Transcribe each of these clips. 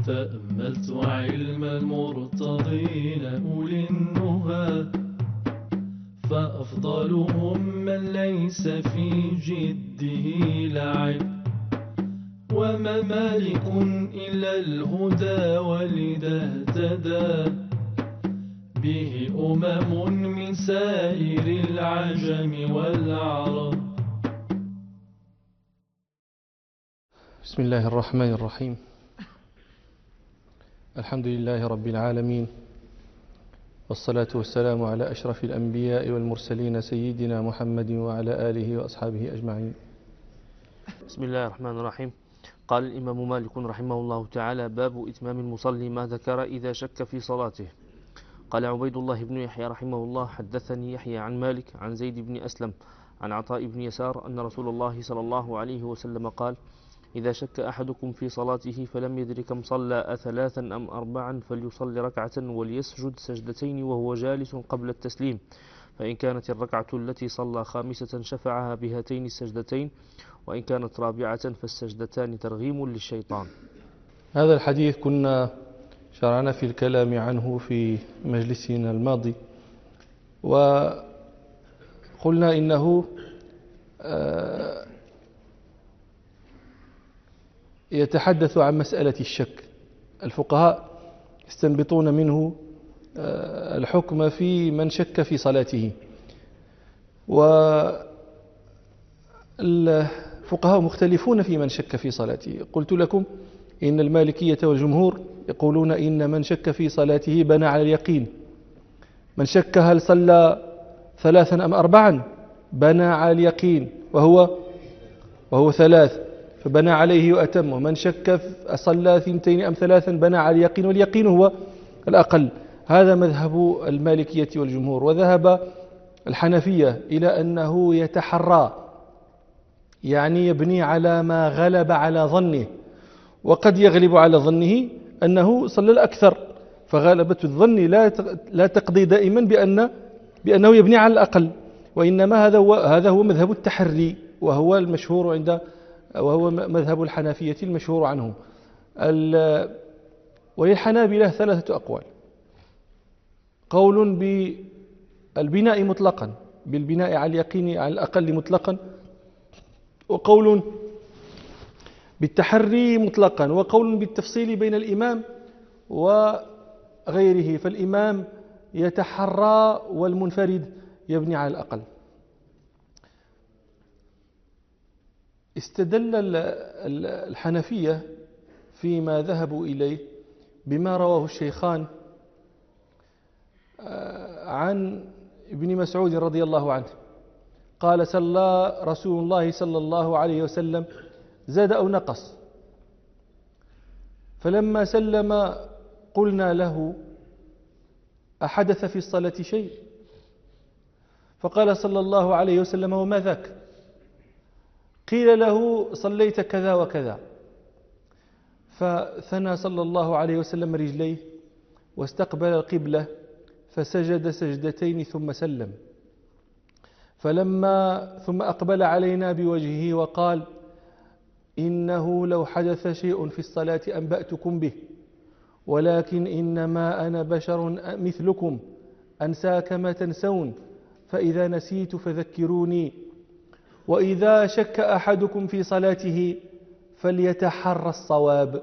تأملت علم المرتضين أولي النهى، فأفضلهم من ليس في جده لعب، وما مالك إلا الهدى ولذا اهتدى به من سائر العجم والعرب. بسم الله الرحمن الرحيم. الحمد لله رب العالمين، والصلاة والسلام على أشرف الأنبياء والمرسلين سيدنا محمد وعلى آله وأصحابه أجمعين. بسم الله الرحمن الرحيم. قال الإمام مالك رحمه الله تعالى: باب إتمام المصلي ما ذكر إذا شك في صلاته. قال عبيد الله بن يحيى رحمه الله: حدثني يحيى عن مالك عن زيد بن أسلم عن عطاء بن يسار أن رسول الله صلى الله عليه وسلم قال: إذا شك أحدكم في صلاته فلم يدر كم صلى أثلاثا أم أربعا فليصلي ركعة وليسجد سجدتين وهو جالس قبل التسليم، فإن كانت الركعة التي صلى خامسة شفعها بهاتين السجدتين، وإن كانت رابعة فالسجدتان ترغيم للشيطان. هذا الحديث كنا شرعنا في الكلام عنه في مجلسنا الماضي، وقلنا إنه يتحدث عن مسألة الشك. الفقهاء يستنبطون منه الحكم في من شك في صلاته، والفقهاء مختلفون في من شك في صلاته. قلت لكم إن المالكية والجمهور يقولون إن من شك في صلاته بنى على اليقين. من شك هل صلى ثلاثا أم أربعا بنى على اليقين وهو ثلاث، فبنى عليه وأتم. ومن شك صلى ثنتين أم ثلاثا بنى على اليقين، واليقين هو الأقل. هذا مذهب المالكية والجمهور. وذهب الحنفية إلى أنه يتحرى، يعني يبني على ما غلب على ظنه، وقد يغلب على ظنه أنه صلى الأكثر، فغالبة الظن لا تقضي دائما بأنه يبني على الأقل، وإنما هذا هو مذهب التحري، وهو المشهور وهو مذهب الحنفية المشهور عنه. وللحنابلة ثلاثة أقوال: قول بالبناء مطلقا، بالبناء على اليقين على الأقل مطلقا، وقول بالتحري مطلقا، وقول بالتفصيل بين الإمام وغيره، فالإمام يتحرى والمنفرد يبني على الأقل. استدل الحنفية فيما ذهبوا إليه بما رواه الشيخان عن ابن مسعود رضي الله عنه قال: صلى رسول الله صلى الله عليه وسلم زاد أو نقص، فلما سلم قلنا له: أحدث في الصلاة شيء؟ فقال صلى الله عليه وسلم: وما ذاك؟ قيل له: صليت كذا وكذا. فثنى صلى الله عليه وسلم رجليه واستقبل القبلة فسجد سجدتين ثم سلم، ثم أقبل علينا بوجهه وقال: إنه لو حدث شيء في الصلاة أنبأتكم به، ولكن إنما أنا بشر مثلكم أنسى كما تنسون، فإذا نسيت فذكروني، وإذا شك أحدكم في صلاته فليتحرى الصواب،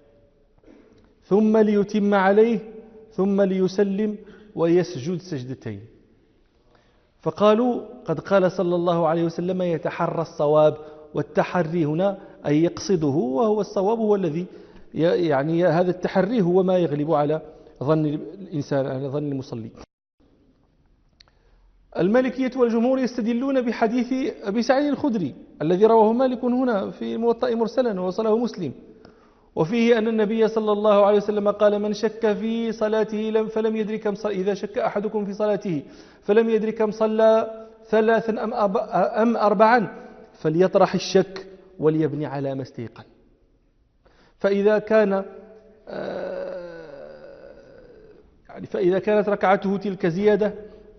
ثم ليتم عليه، ثم ليسلم ويسجد سجدتين. فقالوا: قد قال صلى الله عليه وسلم يتحرى الصواب، والتحري هنا أي يقصده، وهو الصواب هو الذي يعني هذا التحري هو ما يغلب على ظن الإنسان، على ظن المصلي. المالكية والجمهور يستدلون بحديث أبي سعيد الخدري الذي رواه مالك هنا في الموطأ مرسلا ووصله مسلم، وفيه أن النبي صلى الله عليه وسلم قال: من شك في صلاته فلم يدري كم صلى، إذا شك أحدكم في صلاته فلم يدري كم صلى ثلاثا أم أربعا فليطرح الشك وليبني على ما استيقن. فإذا كانت ركعته تلك زيادة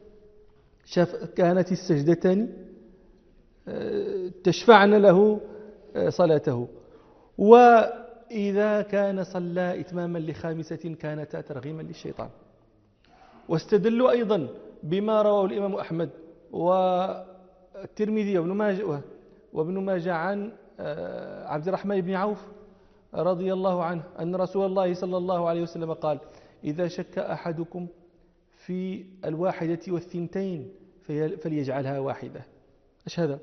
كانت السجدتان تشفعن له صلاته. إذا كان صلى إتماما لخامسة كانتا ترغيما للشيطان. واستدلوا أيضا بما رواه الإمام أحمد والترمذي وابن ماجه عن عبد الرحمن بن عوف رضي الله عنه أن رسول الله صلى الله عليه وسلم قال: إذا شك أحدكم في الواحدة والثنتين فليجعلها واحدة. إيش هذا؟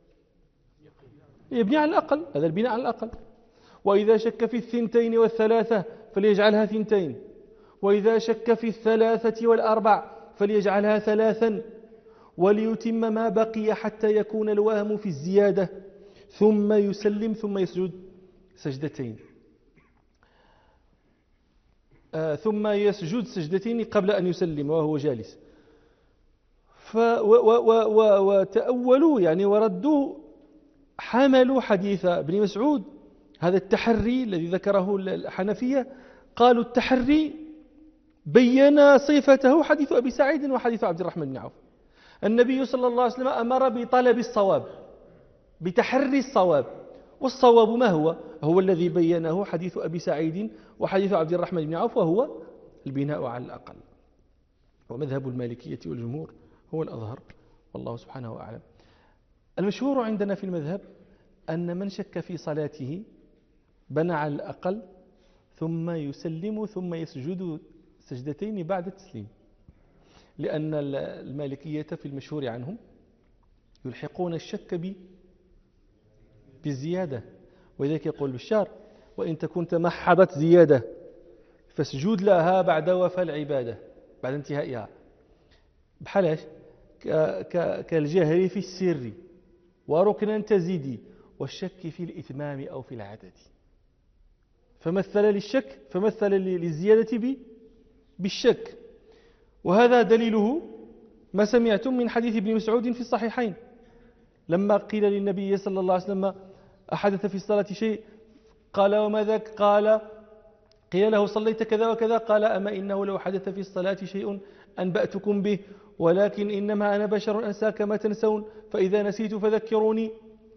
يبني على الأقل، هذا البناء على الأقل. وإذا شك في الثنتين والثلاثة فليجعلها ثنتين، وإذا شك في الثلاثة والأربع فليجعلها ثلاثا، وليتم ما بقي حتى يكون الوهم في الزيادة، ثم يسلم ثم يسجد سجدتين، ثم يسجد سجدتين قبل أن يسلم وهو جالس. وتأولوا يعني وردوا، حملوا حديث ابن مسعود هذا التحري الذي ذكره الحنفية، قالوا التحري بين صفته حديث أبي سعيد وحديث عبد الرحمن بن عوف. النبي صلى الله عليه وسلم أمر بطلب الصواب، بتحري الصواب، والصواب ما هو؟ هو الذي بينه حديث أبي سعيد وحديث عبد الرحمن بن عوف، وهو البناء على الأقل. ومذهب المالكية والجمهور هو الأظهر، والله سبحانه أعلم. المشهور عندنا في المذهب أن من شك في صلاته بنى على الأقل، ثم يسلم ثم يسجد سجدتين بعد التسليم، لأن المالكية في المشهور عنهم يلحقون الشك بالزيادة، ولذلك يقول بشار: وإن تكن تمحضت زيادة فاسجد لها بعد وفاء العبادة، بعد انتهائها، بحالاش كالجهر في السر وركنا تزيدي والشك في الإتمام أو في العدد. فمثل للزيادة بالشك. وهذا دليله ما سمعتم من حديث ابن مسعود في الصحيحين، لما قيل للنبي صلى الله عليه وسلم: أحدث في الصلاة شيء؟ قال: وما ذاك؟ قال: قيل له: صليت كذا وكذا. قال: أما إنه لو حدث في الصلاة شيء أنبأتكم به، ولكن إنما أنا بشر أنسى كما تنسون، فإذا نسيت فذكروني.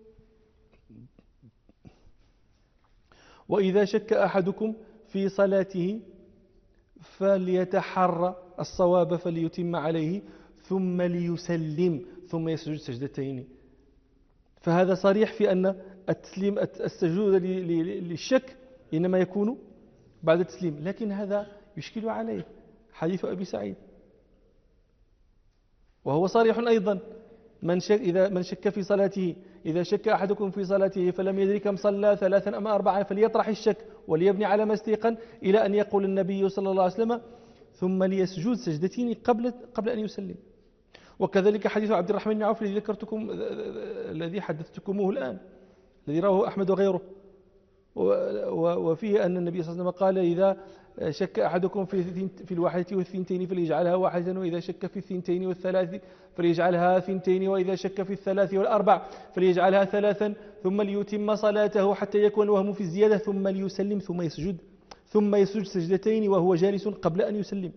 وإذا شك أحدكم في صلاته فليتحرى الصواب فليتم عليه، ثم ليسلم ثم يسجد سجدتين. فهذا صريح في أن السجود للشك إنما يكون بعد التسليم، لكن هذا يشكل عليه حديث أبي سعيد، وهو صريح أيضا: من شك في صلاته، إذا شك أحدكم في صلاته فلم يدري كم صلى 3 أم 4 فليطرح الشك وليبني على ما استيقن، إلى أن يقول النبي صلى الله عليه وسلم: ثم ليسجد سجدتين قبل أن يسلم. وكذلك حديث عبد الرحمن بن عوف الذي حدثتكموه الآن، الذي رواه أحمد وغيره، وفيه أن النبي صلى الله عليه وسلم قال: إذا شك أحدكم في الواحدة والثنتين فليجعلها واحدة، وإذا شك في الثنتين والثلاث فليجعلها ثنتين، وإذا شك في الثلاث والأربع فليجعلها ثلاثا، ثم ليتم صلاته حتى يكون الوهم في الزيادة، ثم ليسلم ثم يسجد سجدتين وهو جالس قبل أن يسلم.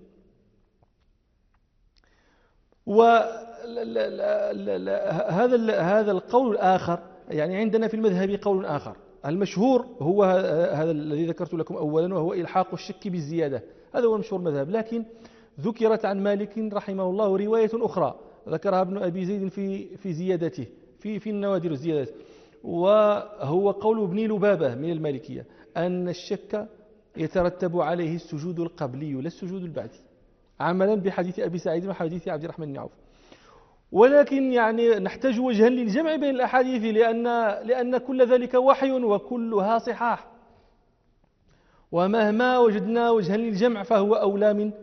هذا القول الآخر، يعني عندنا في المذهب قول آخر، المشهور هو هذا الذي ذكرت لكم أولا، وهو إلحاق الشك بالزيادة، هذا هو المشهور المذهب. لكن ذكرت عن مالك رحمه الله رواية أخرى ذكرها ابن أبي زيد في زيادته في النوادر الزيادات، وهو قول ابن لبابة من المالكية، أن الشك يترتب عليه السجود القبلي لا السجود البعدي، عملا بحديث أبي سعيد وحديث عبد الرحمن بن عوف. ولكن يعني نحتاج وجها للجمع بين الأحاديث، لأن كل ذلك وحي وكلها صحاح، ومهما وجدنا وجها للجمع فهو أولى من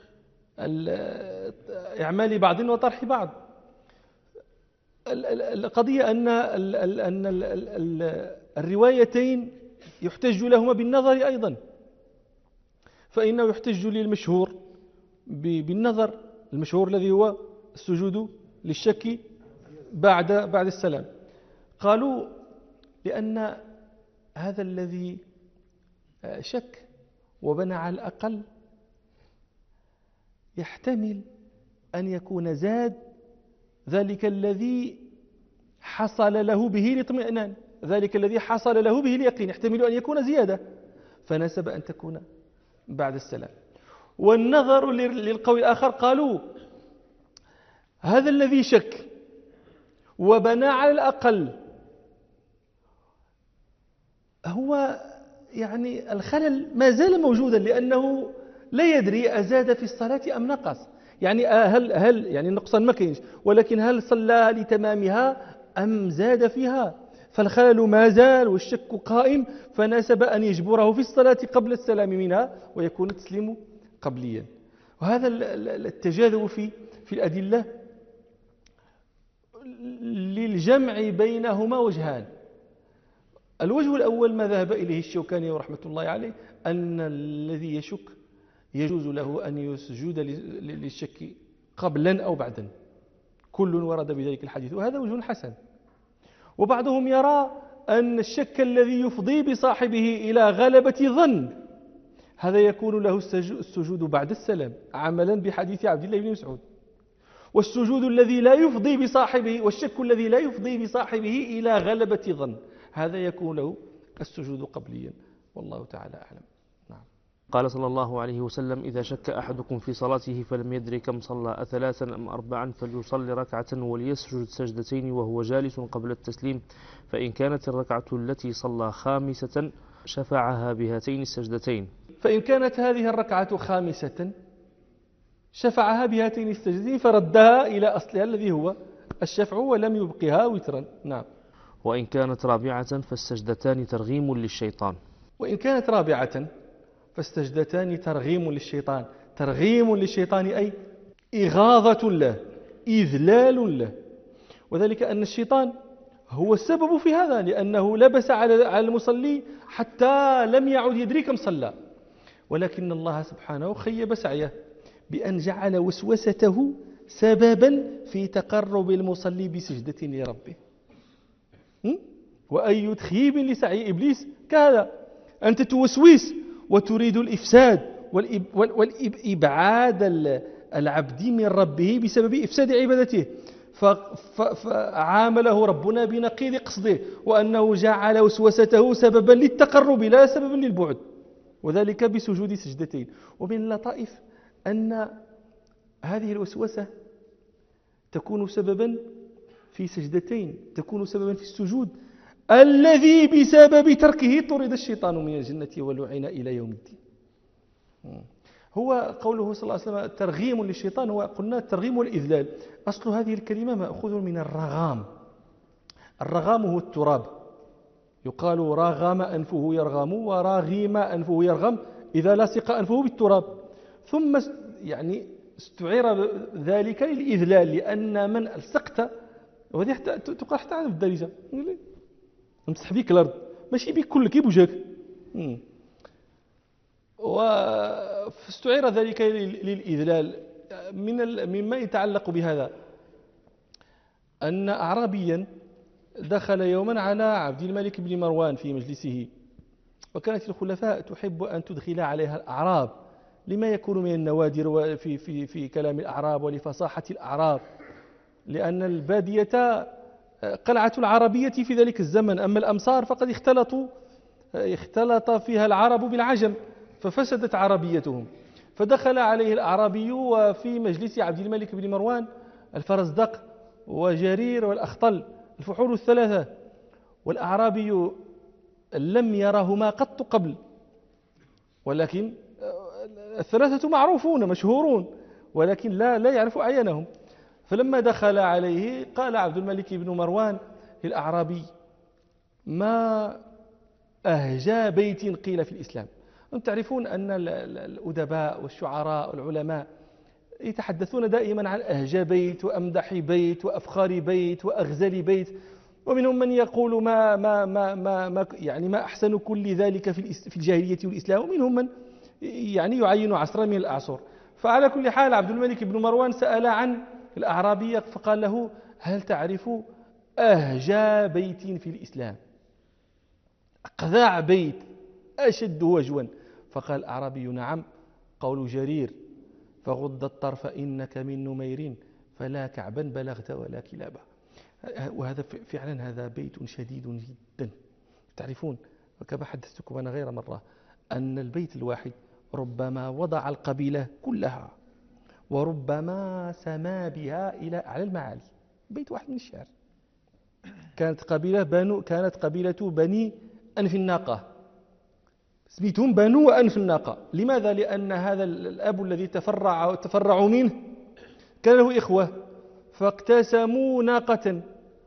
إعمال بعض وطرح بعض. القضية أن الروايتين يحتج لهما بالنظر أيضا، فإنه يحتج للمشهور بالنظر، المشهور الذي هو السجود للشك بعد السلام. قالوا لأن هذا الذي شك وبنى على الأقل يحتمل أن يكون زاد ذلك الذي حصل له به الاطمئنان، ذلك الذي حصل له به اليقين، يحتمل أن يكون زيادة. فناسب أن تكون بعد السلام. والنظر للقول الآخر قالوا هذا الذي شك وبنى على الأقل هو يعني الخلل ما زال موجودا، لأنه لا يدري أزاد في الصلاة أم نقص. يعني هل يعني النقصان ما كاينش، ولكن هل صلى لتمامها أم زاد فيها؟ فالخلل ما زال والشك قائم، فناسب أن يجبره في الصلاة قبل السلام منها ويكون التسليم قبليا. وهذا التجاذب في الأدلة للجمع بينهما وجهان. الوجه الأول ما ذهب إليه الشوكاني رحمة الله عليه، أن الذي يشك يجوز له أن يسجد للشك قبلا أو بعدا، كل ورد بذلك الحديث، وهذا وجه حسن. وبعضهم يرى أن الشك الذي يفضي بصاحبه إلى غلبة ظن هذا يكون له السجود بعد السلام عملا بحديث عبد الله بن مسعود. والسجود الذي لا يفضي بصاحبه والشك الذي لا يفضي بصاحبه إلى غلبة ظن هذا يكون له السجود قبليا، والله تعالى أعلم. نعم. قال صلى الله عليه وسلم: إذا شك أحدكم في صلاته فلم يدري كم صلى أثلاثا أم أربعا فليصلي ركعة وليسجد سجدتين وهو جالس قبل التسليم، فإن كانت الركعة التي صلى خامسة شفعها بهاتين السجدتين. فإن كانت هذه الركعة خامسة شفعها بهاتين السجدتين فردها إلى أصلها الذي هو الشفع ولم يبقها وترا. نعم. وإن كانت رابعة فالسجدتان ترغيم للشيطان. وإن كانت رابعة فالسجدتان ترغيم للشيطان. ترغيم للشيطان أي إغاظة له، إذلال له. وذلك أن الشيطان هو السبب في هذا، لأنه لبس على المصلي حتى لم يعد يدري كم صلى، ولكن الله سبحانه خيب سعيه بأن جعل وسوسته سببا في تقرب المصلي بسجدة لربه. وأي تخييب لسعي إبليس كهذا، أنت توسوس وتريد الإفساد والإبعاد العبد من ربه بسبب إفساد عبادته، فعامله ربنا بنقيض قصده، وأنه جعل وسوسته سببا للتقرب لا سببا للبعد، وذلك بسجود سجدتين. ومن اللطائف أن هذه الوسوسة تكون سببا في سجدتين، تكون سببا في السجود الذي بسبب تركه طرد الشيطان من الجنة ولعن إلى يوم الدين. هو قوله صلى الله عليه وسلم ترغيم للشيطان، هو قلنا الترغيم والإذلال. أصل هذه الكلمة مأخوذ من الرغام. الرغام هو التراب، يقال راغم أنفه يرغم وراغيم أنفه يرغم إذا لصق أنفه بالتراب. ثم يعني استعير ذلك للإذلال، لأن من ألصقت وهذه تقع حتى على الدارجة امسح بيك الأرض ماشي بيك كل كيب وجهك. واستعير ذلك للإذلال. مما يتعلق بهذا أن أعرابيا دخل يوما على عبد الملك بن مروان في مجلسه، وكانت الخلفاء تحب أن تدخل عليها الأعراب لما يكون من النوادر في كلام الأعراب ولفصاحة الأعراب، لأن البادية قلعة العربية في ذلك الزمن، أما الأمصار فقد اختلط فيها العرب بالعجم ففسدت عربيتهم. فدخل عليه الأعرابي وفي مجلس عبد الملك بن مروان الفرزدق وجرير والأخطل الفحول الثلاثة، والأعرابي لم يرهما قط قبل، ولكن الثلاثة معروفون مشهورون ولكن لا يعرف أعيانهم. فلما دخل عليه قال عبد الملك بن مروان للأعرابي: ما أهجى بيت قيل في الإسلام. أنتم تعرفون أن الأدباء والشعراء والعلماء يتحدثون دائما عن أهجى بيت وأمدح بيت وأفخار بيت وأغزل بيت، ومنهم من يقول ما أحسن كل ذلك في الجاهلية والإسلام، ومنهم من يعني يعين عصرا من الأعصر. فعلى كل حال عبد الملك بن مروان سأل عن الأعرابي فقال له: هل تعرف أهجى بيت في الإسلام؟ أقذع بيت أشد وجوا. فقال الأعرابي: نعم، قول جرير: فغض الطرف إنك من نمير فلا كعبا بلغت ولا كلابا. وهذا فعلا هذا بيت شديد جدا. تعرفون، وكما حدثتكم أنا غير مرة، أن البيت الواحد ربما وضع القبيلة كلها، وربما سما بها إلى أعلى المعالي. بيت واحد من الشعر. كانت قبيلة بني أنف الناقة، سميتهم بنو أنف الناقة. لماذا؟ لأن هذا الأب الذي تفرعوا منه كان له إخوة فاقتسموا ناقة،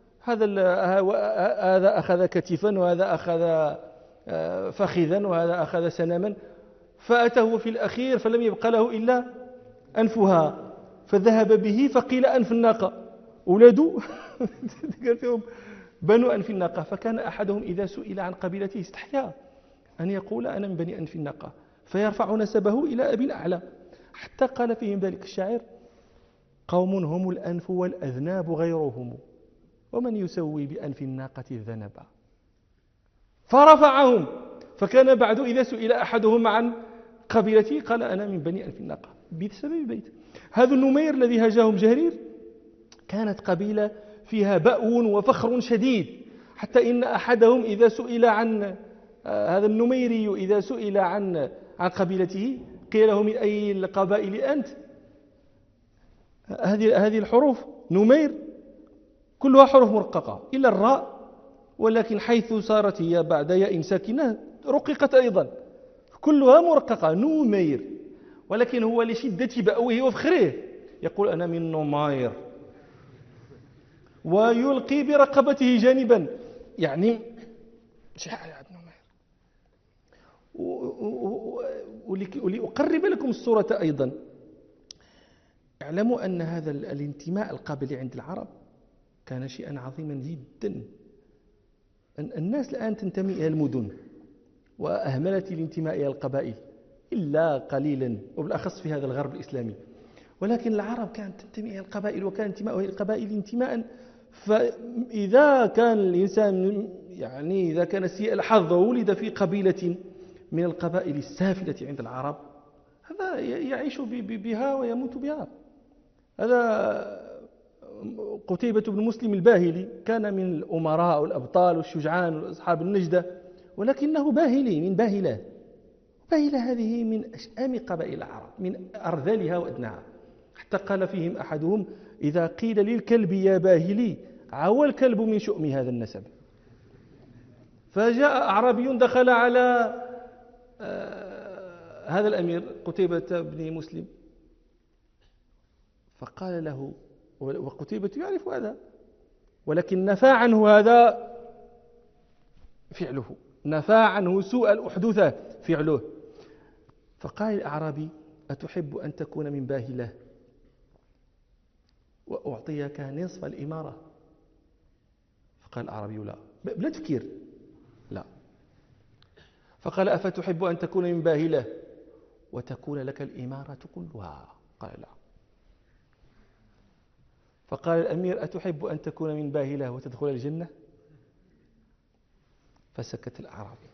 هذا أخذ كتفا وهذا أخذ فخذا وهذا أخذ سنما، فأتاه في الأخير فلم يبق له إلا أنفها، فذهب به فقيل أنف الناقة، أولاده قال فيهم بنو أنف الناقة. فكان أحدهم إذا سئل عن قبيلته استحيا أن يقول أنا من بني أنف الناقة، فيرفع نسبه إلى أبي الأعلى، حتى قال فيهم ذلك الشاعر: قوم هم الأنف والأذناب غيرهم، ومن يسوي بأنف الناقة الذنبا. فرفعهم، فكان بعد إذا سئل أحدهم عن قبيلته قال أنا من بني أنف الناقة بسبب البيت. هذا النمير الذي هجاهم جرير كانت قبيلة فيها بأو وفخر شديد، حتى إن أحدهم إذا سئل عن هذا النميري إذا سئل عن قبيلته قيل له: من أي القبائل أنت؟ هذه الحروف نمير كلها حروف مرققة إلا الراء، ولكن حيث صارت هي بعد ياء ساكنة رققت أيضا، كلها مرققة نمير. ولكن هو لشدة بأوه وفخره يقول أنا من نمير، ويلقي برقبته جانبا، يعني ولأقرب لكم الصورة أيضا، اعلموا أن هذا الانتماء القبلي عند العرب كان شيئا عظيما جدا. الناس الآن تنتمي إلى المدن وأهملت الانتماء إلى القبائل إلا قليلا، وبالأخص في هذا الغرب الإسلامي. ولكن العرب كانت تنتمي إلى القبائل، وكان انتماءه إلى القبائل انتماء. فإذا كان الإنسان يعني إذا كان سيء الحظ وولد في قبيلة من القبائل السافلة عند العرب، هذا يعيش بها ويموت بها. هذا قتيبة بن مسلم الباهلي كان من الأمراء والأبطال والشجعان وأصحاب النجدة، ولكنه باهلي من باهلة. باهلة هذه من أشأم قبائل العرب، من أرذلها وأدناها، حتى قال فيهم أحدهم: إذا قيل للكلب يا باهلي عوى الكلب من شؤم هذا النسب. فجاء أعرابي دخل على هذا الأمير قتيبة بن مسلم فقال له، وقتيبة يعرف هذا، ولكن نفى عنه هذا فعله، نفى عنه سوء الأحدوثة فعله. فقال الأعرابي: أتحب أن تكون من باهلة وأعطيك نصف الإمارة؟ فقال الأعرابي: لا، بلا تفكير، لا. فقال: أفتحب أن تكون من باهلة وتكون لك الإمارة كلها؟ قال: لا. فقال الأمير: أتحب أن تكون من باهلة وتدخل الجنة؟ فسكت الأعرابي.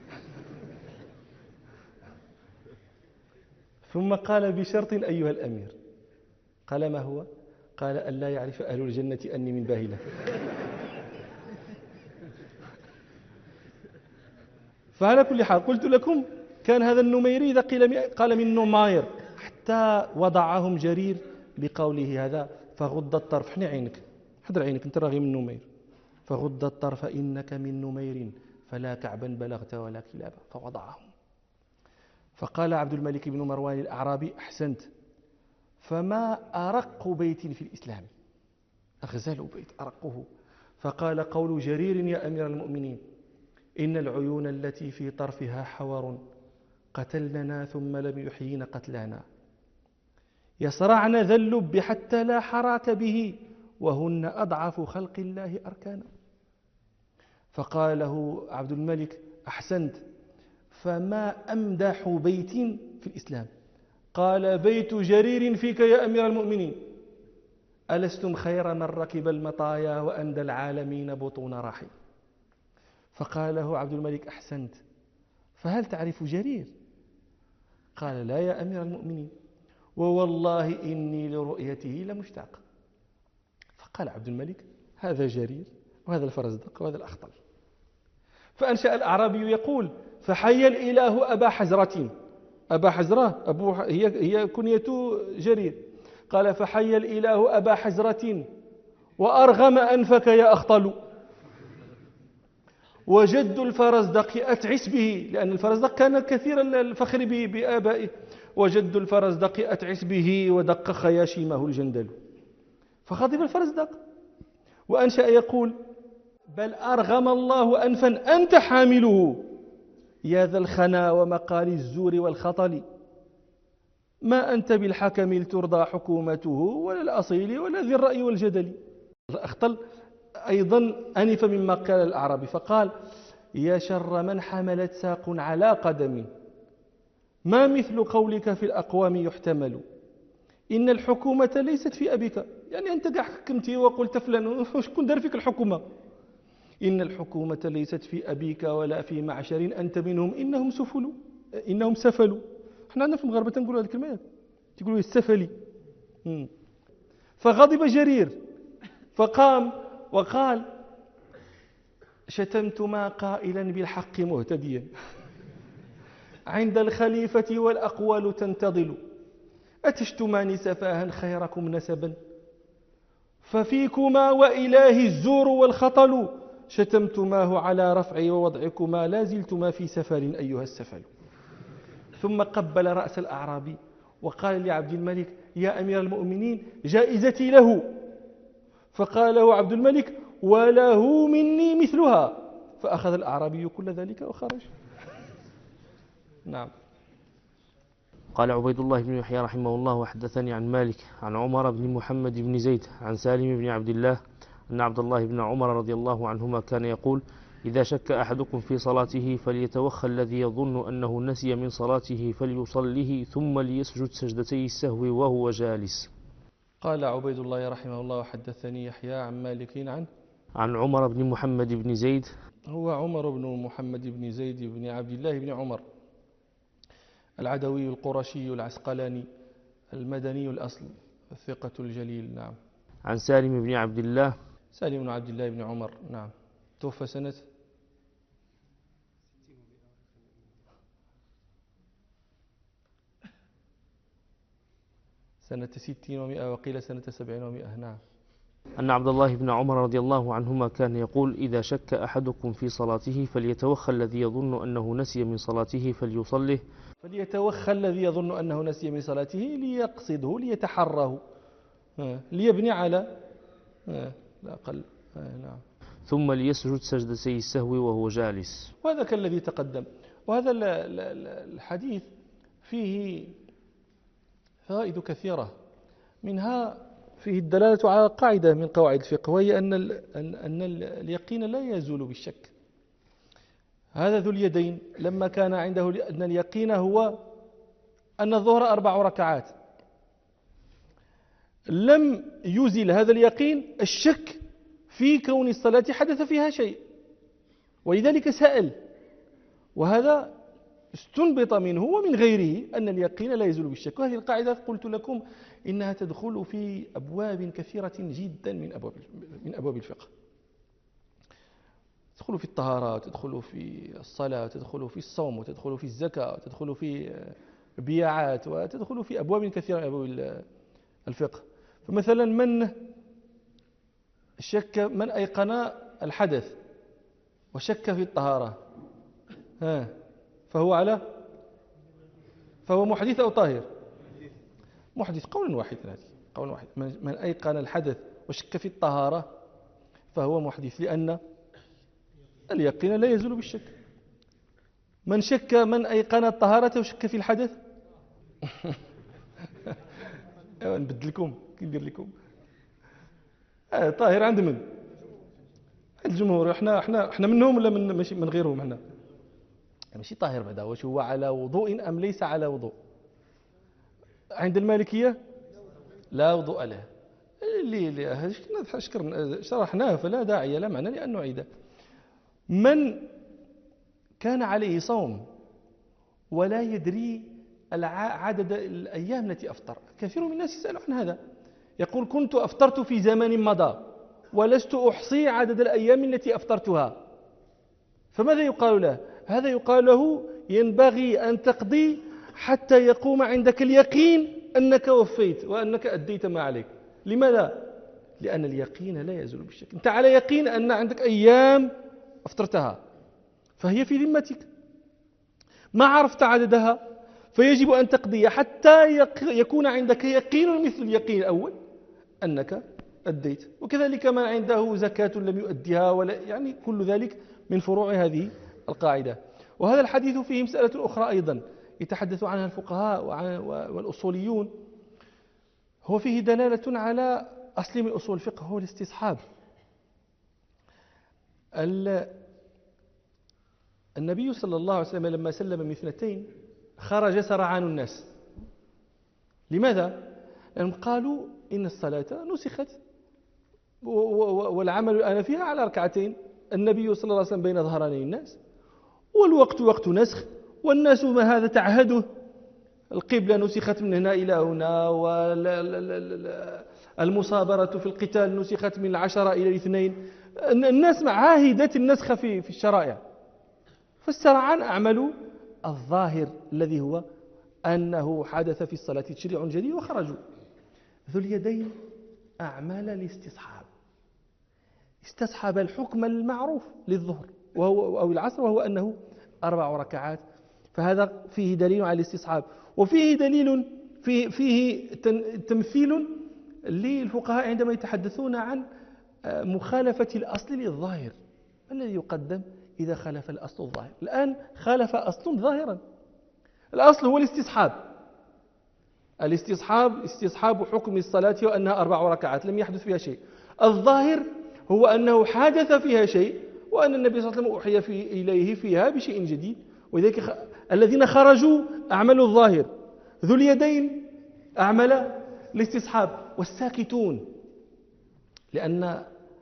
ثم قال: بشرط أيها الأمير. قال: ما هو؟ قال: أن لا يعرف أهل الجنة أني من باهلة. فعلى كل حال قلت لكم كان هذا النميري إذا قال من نمير، حتى وضعهم جرير بقوله هذا: فغض الطرف، حني عينك، حضر عينك، انت راغي من نمير، فغض الطرف إنك من نمير فلا كعبا بلغت ولا كلابا، فوضعهم. فقال عبد الملك بن مروان الأعرابي: أحسنت، فما أرق بيت في الإسلام، أغزل بيت أرقه. فقال: قول جرير يا أمير المؤمنين: إن العيون التي في طرفها حور قتلننا ثم لم يحيين قتلانا، يصرعن ذا اللب حتى لا حراك به، وهن أضعف خلق الله أركانا. فقال له عبد الملك: أحسنت، فما أمدح بيت في الإسلام؟ قال: بيت جرير فيك يا أمير المؤمنين، ألستم خير من ركب المطايا وأندى العالمين بطون راحل. فقال له عبد الملك: أحسنت، فهل تعرف جرير؟ قال: لا يا أمير المؤمنين، ووالله إني لرؤيته لمشتاق. فقال عبد الملك: هذا جرير وهذا الفرزدق وهذا الأخطل. فأنشأ الأعرابي يقول: فحي الإله أبا حزرة. أبا حزرة هي كنية جرير. قال فحي الإله أبا حزرة وأرغم أنفك يا أخطل. وجد الفرزدق أتعس به، لأن الفرزدق كان كثير الفخر بآبائه. وجد الفرزدق أتعس به ودق خياشيمه الجندل. فغضب الفرزدق وأنشأ يقول بل أرغم الله أنفا أنت حامله يا ذا الخنا ومقال الزور والخطل. ما أنت بالحكم لترضى حكومته ولا الأصيل ولا ذي الرأي والجدل. الأخطل أيضا أنف مما قال الأعرابي فقال يا شر من حملت ساق على قدم ما مثل قولك في الأقوام يحتمل. إن الحكومة ليست في أبيك، يعني أنت قاع حكمتي وقلت فلان شكون دار فيك الحكومة. إن الحكومة ليست في أبيك ولا في معشر أنت منهم إنهم سفلوا. احنا عندنا في المغاربة تنقولوا هذه الكلمة تقولوا السفلي. فغضب جرير فقام وقال شتمتما قائلا بالحق مهتديا عند الخليفة والأقوال تنتظل. أتشتمان سفاها خيركم نسبا ففيكما وإله الزور والخطل. شتمتماه على رفعي ووضعكما لا زلتما في سفر أيها السفل. ثم قبل رأس الأعرابي وقال لعبد الملك يا أمير المؤمنين جائزتي له. فقال له عبد الملك وله مني مثلها. فأخذ الأعرابي كل ذلك وخرج. نعم. قال عبيد الله بن يحيى رحمه الله وحدثني عن مالك عن عمر بن محمد بن زيد عن سالم بن عبد الله أن عبد الله بن عمر رضي الله عنهما كان يقول إذا شك أحدكم في صلاته فليتوخى الذي يظن أنه نسي من صلاته فليصله ثم ليسجد سجدتي السهو وهو جالس. قال عبيد الله رحمه الله وحدثني يحيى عن مالك عن عمر بن محمد بن زيد. هو عمر بن محمد بن زيد بن عبد الله بن عمر العدوي القرشي العسقلاني المدني الأصل الثقة الجليل. نعم. عن سالم بن عبد الله. سالم بن عبد الله بن عمر. نعم. توفى سنة سنة 60 و100 وقيل سنة 70 و100. نعم. أن عبد الله بن عمر رضي الله عنهما كان يقول إذا شك أحدكم في صلاته فليتوخى الذي يظن أنه نسي من صلاته فليصله. فليتوخى الذي يظن أنه نسي من صلاته ليقصده ليتحراه ليبني على لا أقل. نعم. ثم ليسجد سجدتي السهو وهو جالس. وهذا كالذي تقدم. وهذا الحديث فيه فوائد كثيرة، منها فيه الدلالة على قاعدة من قواعد الفقه وهي أن اليقين لا يزول بالشك. هذا ذو اليدين لما كان عنده أن اليقين هو أن الظهر 4 ركعات لم يزل هذا اليقين الشك في كون الصلاة حدث فيها شيء، ولذلك سأل. وهذا استنبط منه ومن غيره أن اليقين لا يزول بالشك. وهذه القاعدة قلت لكم إنها تدخل في أبواب كثيرة جدا من أبواب الفقه. تدخل في الطهارة، تدخل في الصلاة، تدخل في الصوم، وتدخل في الزكاة، وتدخل في بياعات، وتدخل في أبواب كثيرة من أبواب الفقه. فمثلا من أيقن الحدث وشك في الطهارة فهو محدث أو طاهر؟ محدث. قول واحد. من أيقن الحدث وشك في الطهارة فهو محدث، لأن اليقين لا يزول بالشك. من أيقن الطهارة وشك في الحدث نبدلكم كي ندير لكم طاهر عند من؟ عند الجمهور. احنا منهم ولا من غيرهم؟ احنا ماشي طاهر بعدا. واش هو على وضوء أم ليس على وضوء؟ عند المالكية لا وضوء له. اللي شرحناه فلا داعي لا معنى لأن نعيده. من كان عليه صوم ولا يدري عدد الأيام التي أفطر، كثير من الناس يسأل عن هذا، يقول كنت أفطرت في زمن مضى ولست أحصي عدد الأيام التي أفطرتها. فماذا يقال له؟ هذا يقال له ينبغي أن تقضي حتى يقوم عندك اليقين أنك وفيت وأنك أديت ما عليك. لماذا؟ لأن اليقين لا يزول بالشك. أنت على يقين أن عندك أيام أفطرتها فهي في ذمتك، ما عرفت عددها فيجب أن تقضي حتى يكون عندك يقين مثل اليقين الأول أنك أديت. وكذلك من عنده زكاة لم يؤديها ولا يعني كل ذلك من فروع هذه القاعدة. وهذا الحديث فيه مسألة أخرى أيضا يتحدث عنها الفقهاء والأصوليون، هو فيه دلالة على أصل من أصول الفقه، هو الاستصحاب. النبي صلى الله عليه وسلم لما سلم من اثنتين خرج سرعان الناس. لماذا؟ لأنهم قالوا إن الصلاة نسخت والعمل الآن فيها على ركعتين، النبي صلى الله عليه وسلم بين ظهراني الناس والوقت وقت نسخ، والناس ما هذا تعهده، القبلة نسخت من هنا إلى هنا، والمصابرة في القتال نسخت من 10 إلى 2. الناس عاهدت النسخ في الشرائع، فالسرعان أعملوا الظاهر الذي هو أنه حدث في الصلاة تشريع جديد وخرجوا. ذو اليدين أعمال الاستصحاب، استصحب الحكم المعروف للظهر أو العصر وهو أنه 4 ركعات، فهذا فيه دليل على الاستصحاب. وفيه دليل فيه تمثيل للفقهاء عندما يتحدثون عن مخالفة الأصل للظاهر. الذي يقدم إذا خالف الأصل الظاهر؟ الآن خالف أصل ظاهرا، الأصل هو الاستصحاب استصحاب حكم الصلاة وأنها 4 ركعات لم يحدث فيها شيء. الظاهر هو أنه حدث فيها شيء وأن النبي صلى الله عليه وسلم أوحي إليه فيها بشيء جديد، وذلك الذين خرجوا أعملوا الظاهر، ذو اليدين أعمل الاستصحاب. والساكتون، لأن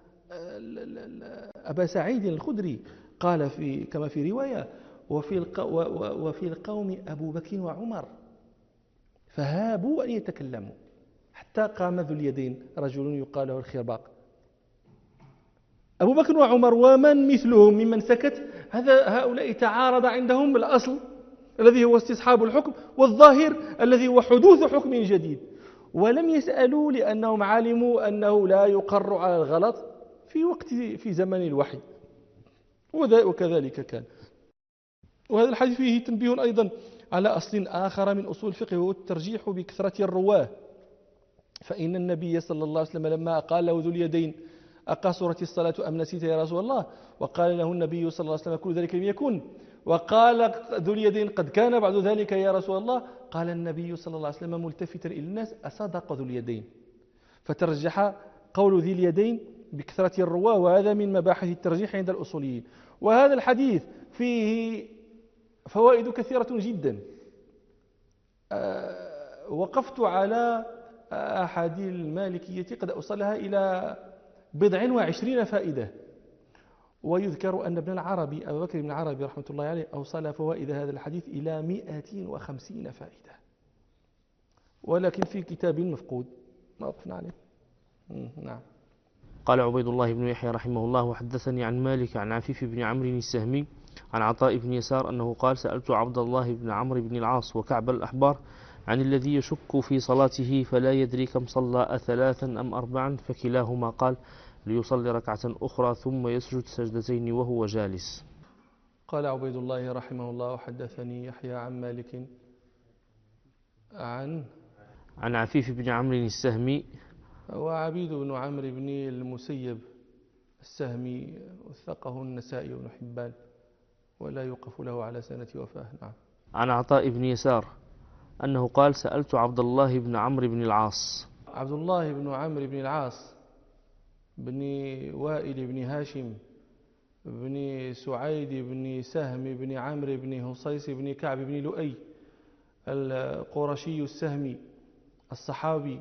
أبا سعيد الخدري قال كما في رواية وفي القوم أبو بكر وعمر فهابوا أن يتكلموا حتى قام ذو اليدين رجل يقال له الخرباق. أبو بكر وعمر ومن مثلهم ممن سكت، هؤلاء تعارض عندهم الأصل الذي هو استصحاب الحكم والظاهر الذي هو حدوث حكم جديد، ولم يسألوا لأنهم علموا أنه لا يقر على الغلط في زمن الوحي، وكذلك كان. وهذا الحديث فيه تنبيه أيضا على أصل آخر من أصول الفقه، وهو الترجيح بكثرة الرواه. فإن النبي صلى الله عليه وسلم لما قال له ذو اليدين أقصرت الصلاة أم نسيت يا رسول الله، وقال له النبي صلى الله عليه وسلم كل ذلك لم يكن، وقال ذو اليدين قد كان بعد ذلك يا رسول الله، قال النبي صلى الله عليه وسلم ملتفتا إلى الناس أصدق ذو اليدين، فترجح قول ذي اليدين بكثرة الرواه، وهذا من مباحث الترجيح عند الأصوليين. وهذا الحديث فيه فوائد كثيرة جدا. وقفت على أحد المالكية قد أوصلها إلى 20 فائدة، ويذكر أن ابن العربي أبو بكر بن العربي رحمة الله عليه أوصل فوائد هذا الحديث إلى 150 فائدة، ولكن في كتاب مفقود ما وقفنا عليه. نعم. قال عبيد الله بن يحيى رحمه الله وحدثني عن مالك عن عفيف بن عمرو السهمي عن عطاء بن يسار أنه قال سألت عبد الله بن عمرو بن العاص وكعب الأحبار عن الذي يشك في صلاته فلا يدري كم صلى 3 أم 4، فكلاهما قال ليصلي ركعة أخرى ثم يسجد سجدتين وهو جالس. قال عبيد الله رحمه الله وحدثني يحيى عن مالك عن عفيف بن عمرو السهمي، وعبيد بن عمرو بن المسيب السهمي وثقه النسائي بن حبان ولا يوقف له على سنة وفاة. نعم. عن عطاء بن يسار أنه قال سألت عبد الله بن عمرو بن العاص. عبد الله بن عمرو بن العاص بن وائل بن هاشم بن سعيد بن سهم بن عمرو بن هصيص بن كعب بن لؤي القرشي السهمي الصحابي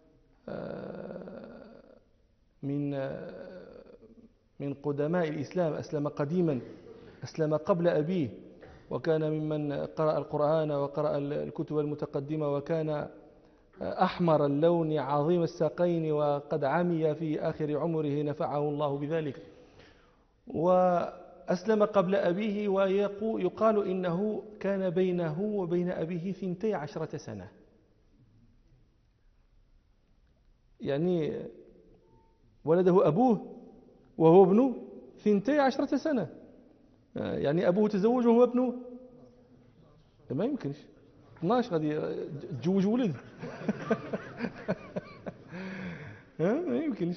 من قدماء الإسلام، أسلم قديما، أسلم قبل أبيه، وكان ممن قرأ القرآن وقرأ الكتب المتقدمة، وكان أحمر اللون عظيم الساقين وقد عمي في آخر عمره نفعه الله بذلك. أسلم قبل أبيه، ويقال إنه كان بينه وبين أبيه 12 سنة، يعني ولده أبوه وهو ابن 12 سنة، يعني أبوه تزوج وهو ابنه ما يمكنش 12 غادي تزوج ولد ما يمكنش.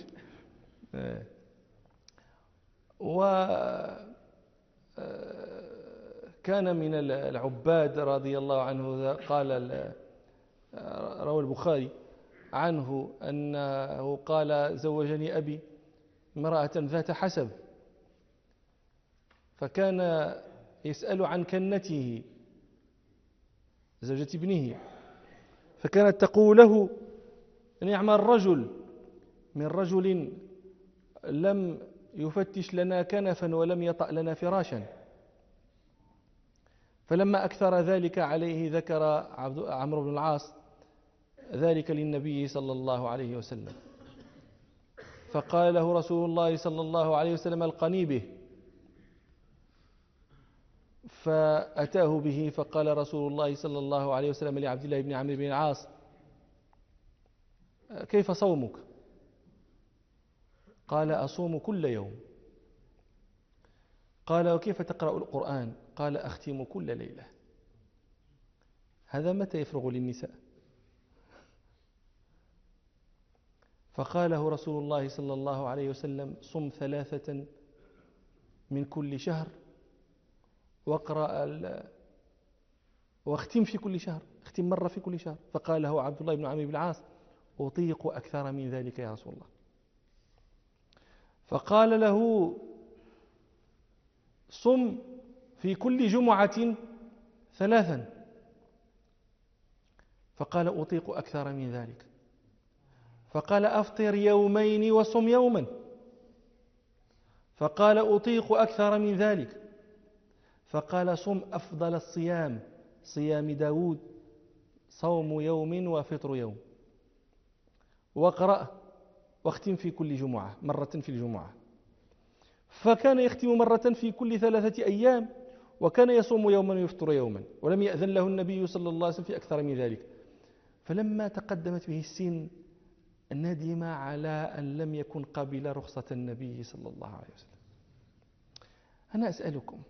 وكان من العباد رضي الله عنه، قال روى البخاري عنه أنه قال زوجني أبي امرأة ذات حسب، فكان يسأل عن كنته زوجة ابنه، فكانت تقول له نعم الرجل من رجل لم يفتش لنا كنفا ولم يطأ لنا فراشا. فلما أكثر ذلك عليه ذكر عمرو بن العاص ذلك للنبي صلى الله عليه وسلم، فقال له رسول الله صلى الله عليه وسلم القني به، فأتاه به، فقال رسول الله صلى الله عليه وسلم لعبد الله بن عمرو بن العاص كيف صومك؟ قال أصوم كل يوم. قال وكيف تقرأ القرآن؟ قال أختم كل ليلة. هذا متى يفرغ للنساء؟ فقاله رسول الله صلى الله عليه وسلم صم 3 من كل شهر واختم في كل شهر، اختم مرة في كل شهر. فقال له عبد الله بن عمرو بن العاص أطيق أكثر من ذلك يا رسول الله. فقال له صم في كل جمعة 3. فقال أطيق أكثر من ذلك. فقال أفطر يومين وصم يوما. فقال أطيق أكثر من ذلك. فقال صم أفضل الصيام صيام داود صوم يوم وفطر يوم، واقرأ واختم في كل جمعة مرة في الجمعة. فكان يختم مرة في كل 3 أيام، وكان يصوم يوما ويفطر يوما، ولم يأذن له النبي صلى الله عليه وسلم في أكثر من ذلك. فلما تقدمت به السن ندم على أن لم يكن قبل رخصة النبي صلى الله عليه وسلم. أنا أسألكم،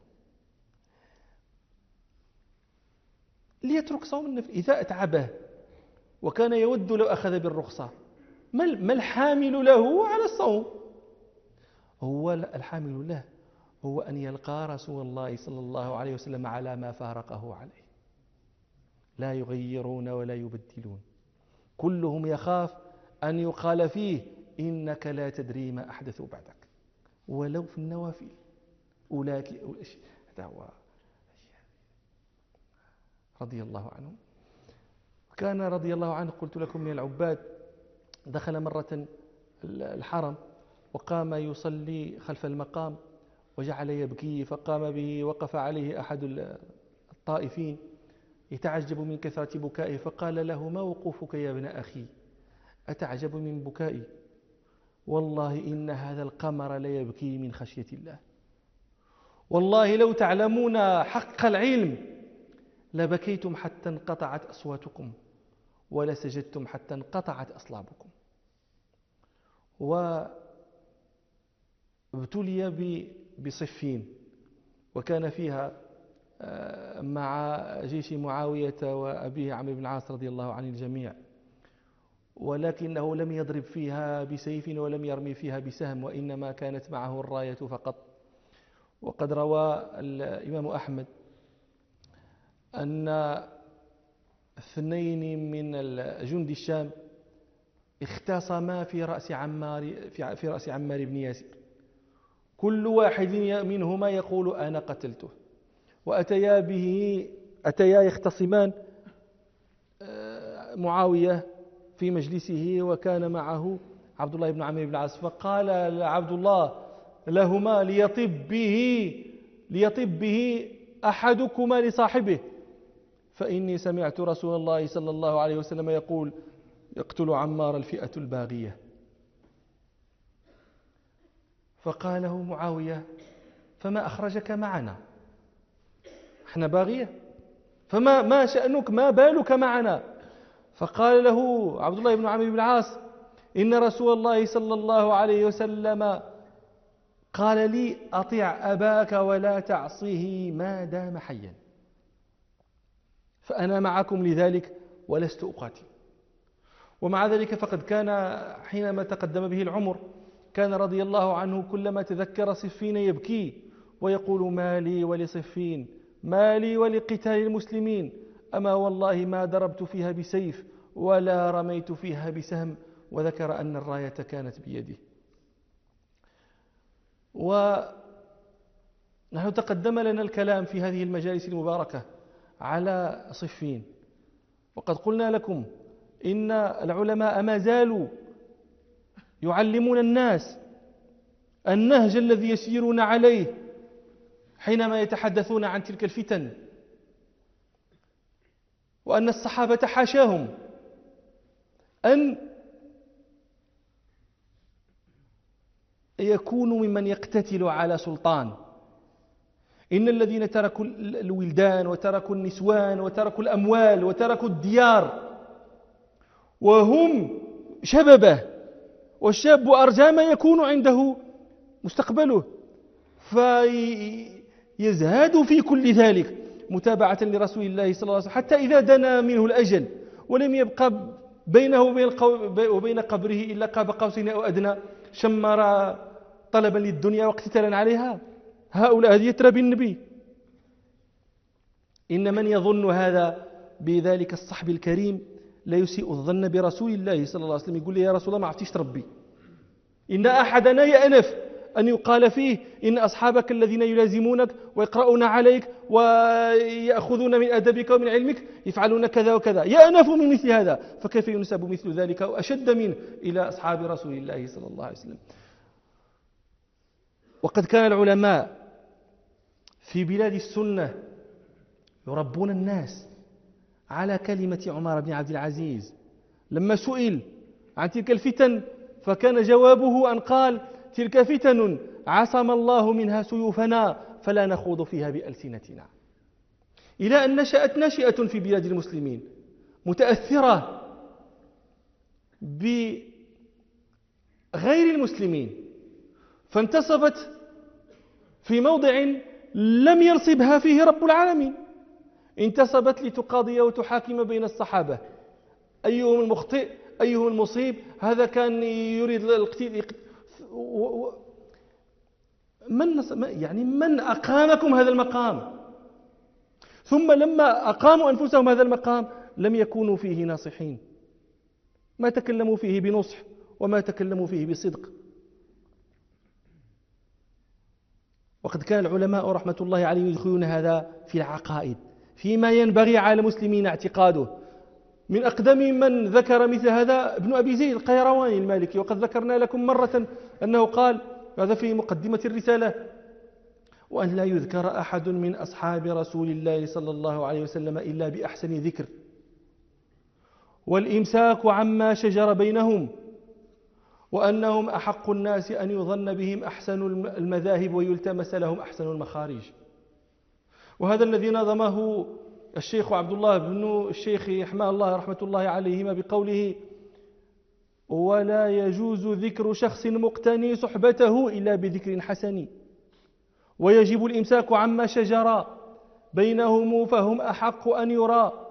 ليترك صوم النفل إذا أتعبه وكان يود لو أخذ بالرخصة؟ ما الحامل له على الصوم؟ هو الحامل له هو أن يلقى رسول الله صلى الله عليه وسلم على ما فارقه عليه، لا يغيرون ولا يبدلون. كلهم يخاف أن يقال فيه إنك لا تدري ما أحدثوا بعدك، ولو في النوافل. أولئك رضي الله عنهم. كان رضي الله عنه قلت لكم من العباد، دخل مرة الحرم وقام يصلي خلف المقام وجعل يبكي، فقام به وقف عليه أحد الطائفين يتعجب من كثرة بكائه، فقال له ما وقوفك يا ابن أخي؟ أتعجب من بكائي؟ والله إن هذا القمر ليبكي من خشية الله، والله لو تعلمون حق العلم لبكيتم حتى انقطعت أصواتكم ولسجدتم حتى انقطعت أصلابكم. وابتلي بصفين، وكان فيها مع جيش معاوية وأبيه عمرو بن العاص رضي الله عن الجميع، ولكنه لم يضرب فيها بسيف ولم يرمي فيها بسهم، وإنما كانت معه الراية فقط. وقد روى الإمام أحمد أن 2 من جند الشام اختصما في رأس عمار بن ياسر، كل واحد منهما يقول أنا قتلته، أتيا يختصمان معاوية في مجلسه وكان معه عبد الله بن عمرو بن العاص، فقال عبد الله لهما ليطب به أحدكما لصاحبه، فإني سمعت رسول الله صلى الله عليه وسلم يقول يقتل عمار الفئة الباغية. فقاله معاوية فما أخرجك معنا؟ احنا باغية، فما شأنك، ما بالك معنا؟ فقال له عبد الله بن عمرو بن العاص: إن رسول الله صلى الله عليه وسلم قال لي: أطع أباك ولا تعصيه ما دام حيا، فأنا معكم لذلك ولست أقاتل. ومع ذلك فقد كان حينما تقدم به العمر كان رضي الله عنه كلما تذكر صفين يبكي ويقول: ما لي ولصفين، ما لي ولقتال المسلمين، أما والله ما ضربت فيها بسيف ولا رميت فيها بسهم. وذكر أن الراية كانت بيده. ونحن تقدم لنا الكلام في هذه المجالس المباركة على صفين، وقد قلنا لكم إن العلماء ما زالوا يعلمون الناس النهج الذي يسيرون عليه حينما يتحدثون عن تلك الفتن، وأن الصحابة حاشاهم أن يكونوا ممن يقتتل على سلطان. إن الذين تركوا الولدان وتركوا النسوان وتركوا الأموال وتركوا الديار وهم شببه، والشاب أرجى ما يكون عنده مستقبله، فيزهد في كل ذلك متابعة لرسول الله صلى الله عليه وسلم، حتى إذا دنا منه الأجل ولم يبقى بينه وبين قبره إلا قاب قوسين أو أدنى، شمر طلبا للدنيا واقتتالا عليها. هؤلاء هذه يترى بالنبي. إن من يظن هذا بذلك الصحب الكريم لا يسيء الظن برسول الله صلى الله عليه وسلم. يقول لي: يا رسول الله ما عرفتيش تربي. إن أحدنا يأنف أن يقال فيه إن أصحابك الذين يلازمونك ويقرؤون عليك ويأخذون من أدبك ومن علمك يفعلون كذا وكذا، يأنف من مثل هذا، فكيف ينسب مثل ذلك أو أشد منه إلى أصحاب رسول الله صلى الله عليه وسلم؟ وقد كان العلماء في بلاد السنة يربون الناس على كلمة عمر بن عبد العزيز لما سئل عن تلك الفتن، فكان جوابه أن قال: تلك فتن عصم الله منها سيوفنا فلا نخوض فيها بألسنتنا. إلى أن نشأت ناشئة في بلاد المسلمين متأثرة بغير المسلمين، فانتصبت في موضع لم ينصبها فيه رب العالمين. انتصبت لتقاضي وتحاكم بين الصحابة، أيهم المخطئ أيهم المصيب، هذا كان يريد من أقامكم هذا المقام؟ ثم لما أقاموا أنفسهم هذا المقام لم يكونوا فيه ناصحين، ما تكلموا فيه بنصح وما تكلموا فيه بصدق. وقد كان العلماء رحمة الله عليهم يدخلون هذا في العقائد، فيما ينبغي على المسلمين اعتقاده. من أقدم من ذكر مثل هذا ابن أبي زيد القيرواني المالكي، وقد ذكرنا لكم مرة أنه قال هذا في مقدمة الرسالة: وأن لا يذكر أحد من أصحاب رسول الله صلى الله عليه وسلم إلا بأحسن ذكر، والإمساك عما شجر بينهم، وأنهم أحق الناس أن يظن بهم أحسن المذاهب ويلتمس لهم أحسن المخارج. وهذا الذي نظمه الشيخ عبد الله بن الشيخ يحمى الله رحمة الله عليهما بقوله: ولا يجوز ذكر شخص مقتني صحبته إلا بذكر حسن، ويجب الإمساك عما شجر بينهم فهم أحق أن يرى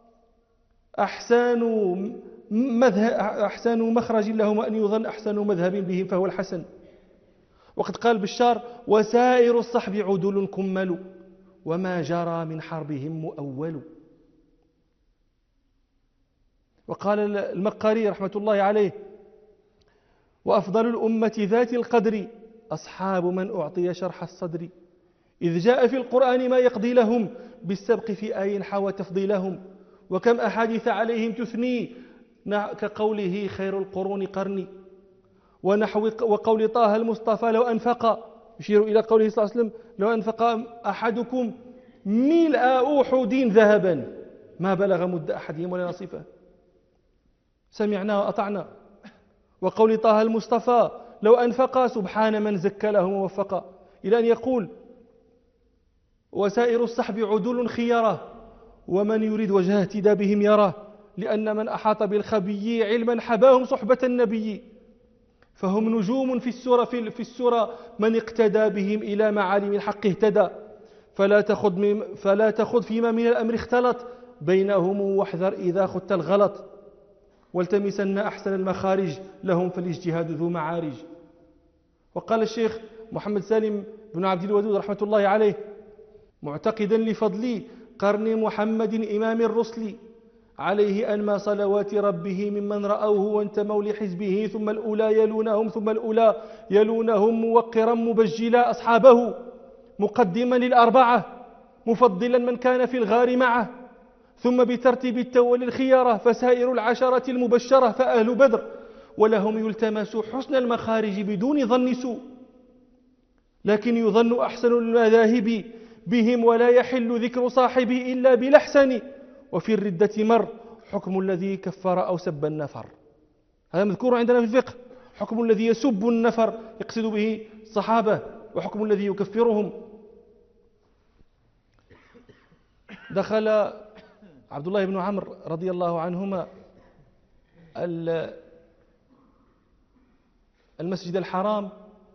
أحسن مخرج لهم أن يظن أحسن مذهب بهم فهو الحسن. وقد قال بشار: وسائر الصحب عدل كمل وما جرى من حربهم مؤول. وقال المقاري رحمة الله عليه: وأفضل الأمة ذات القدر أصحاب من أعطي شرح الصدر، إذ جاء في القرآن ما يقضي لهم بالسبق في آي حوى تفضيلهم، وكم أحاديث عليهم تثني كقوله خير القرون قرني، وقول طه المصطفى لو أنفق، يشير إلى قوله صلى الله عليه وسلم: لو أنفق أحدكم ملء أحد ذهبا ما بلغ مد أحدهم ولا نصيفه. سمعنا وأطعنا. وقول طه المصطفى لو أنفق سبحان من زكى له ووفق، إلى أن يقول وسائر الصحب عدول خيرة، ومن يريد وجه اهتدى بهم يراه، لأن من أحاط بالخبي علما حباهم صحبة النبي، فهم نجوم في السورة من اقتدى بهم إلى معالم الحق اهتدى. فلا تخض فيما من الأمر اختلط بينهم، واحذر إذا خدت الغلط، والتمسن أحسن المخارج لهم، فالاجتهاد ذو معارج. وقال الشيخ محمد سالم بن عبد الودود رحمة الله عليه: معتقدا لفضل قرن محمد إمام الرسل، عليه أنمى صلوات ربه ممن رأوه وانتموا لحزبه، ثم الأولى يلونهم موقرا مبجلا أصحابه، مقدما للأربعة مفضلا من كان في الغار معه، ثم بترتيب التولي الخيارة، فسائر العشرة المبشرة فأهل بدر، ولهم يلتمس حسن المخارج بدون ظن سوء، لكن يظن أحسن المذاهب بهم، ولا يحل ذكر صاحبه إلا بالأحسن، وفي الردة مر حكم الذي كفر أو سب النفر. هذا مذكور عندنا في الفقه، حكم الذي يسب النفر يقصد به الصحابة، وحكم الذي يكفرهم. دخل عبد الله بن عمرو رضي الله عنهما المسجد الحرام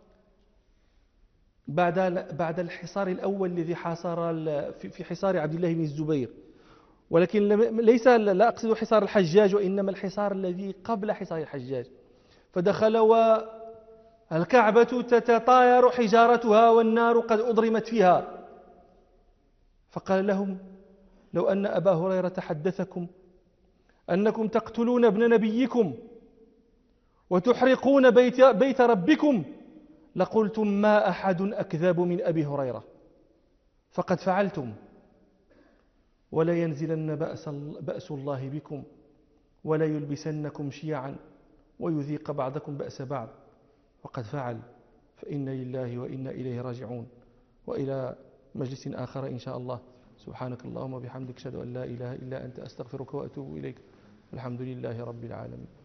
بعد الحصار الأول الذي حاصر في حصار عبد الله بن الزبير، ولكن لا أقصد حصار الحجاج، وإنما الحصار الذي قبل حصار الحجاج. فدخل والكعبة تتطاير حجارتها والنار قد أضرمت فيها، فقال لهم: لو أن أبا هريرة حدثكم أنكم تقتلون ابن نبيكم وتحرقون بيت ربكم لقلتم ما أحد أكذب من أبي هريرة، فقد فعلتم، ولا ينزلن بأس الله بكم، ولا يلبسنكم شيعا، ويذيق بعضكم بأس بعض، وقد فعل، فإن لله وإنا إليه راجعون. وإلى مجلس آخر إن شاء الله. سبحانك اللهم وبحمدك، أشهد أن لا إله إلا أنت، أستغفرك وأتوب إليك. الحمد لله رب العالمين.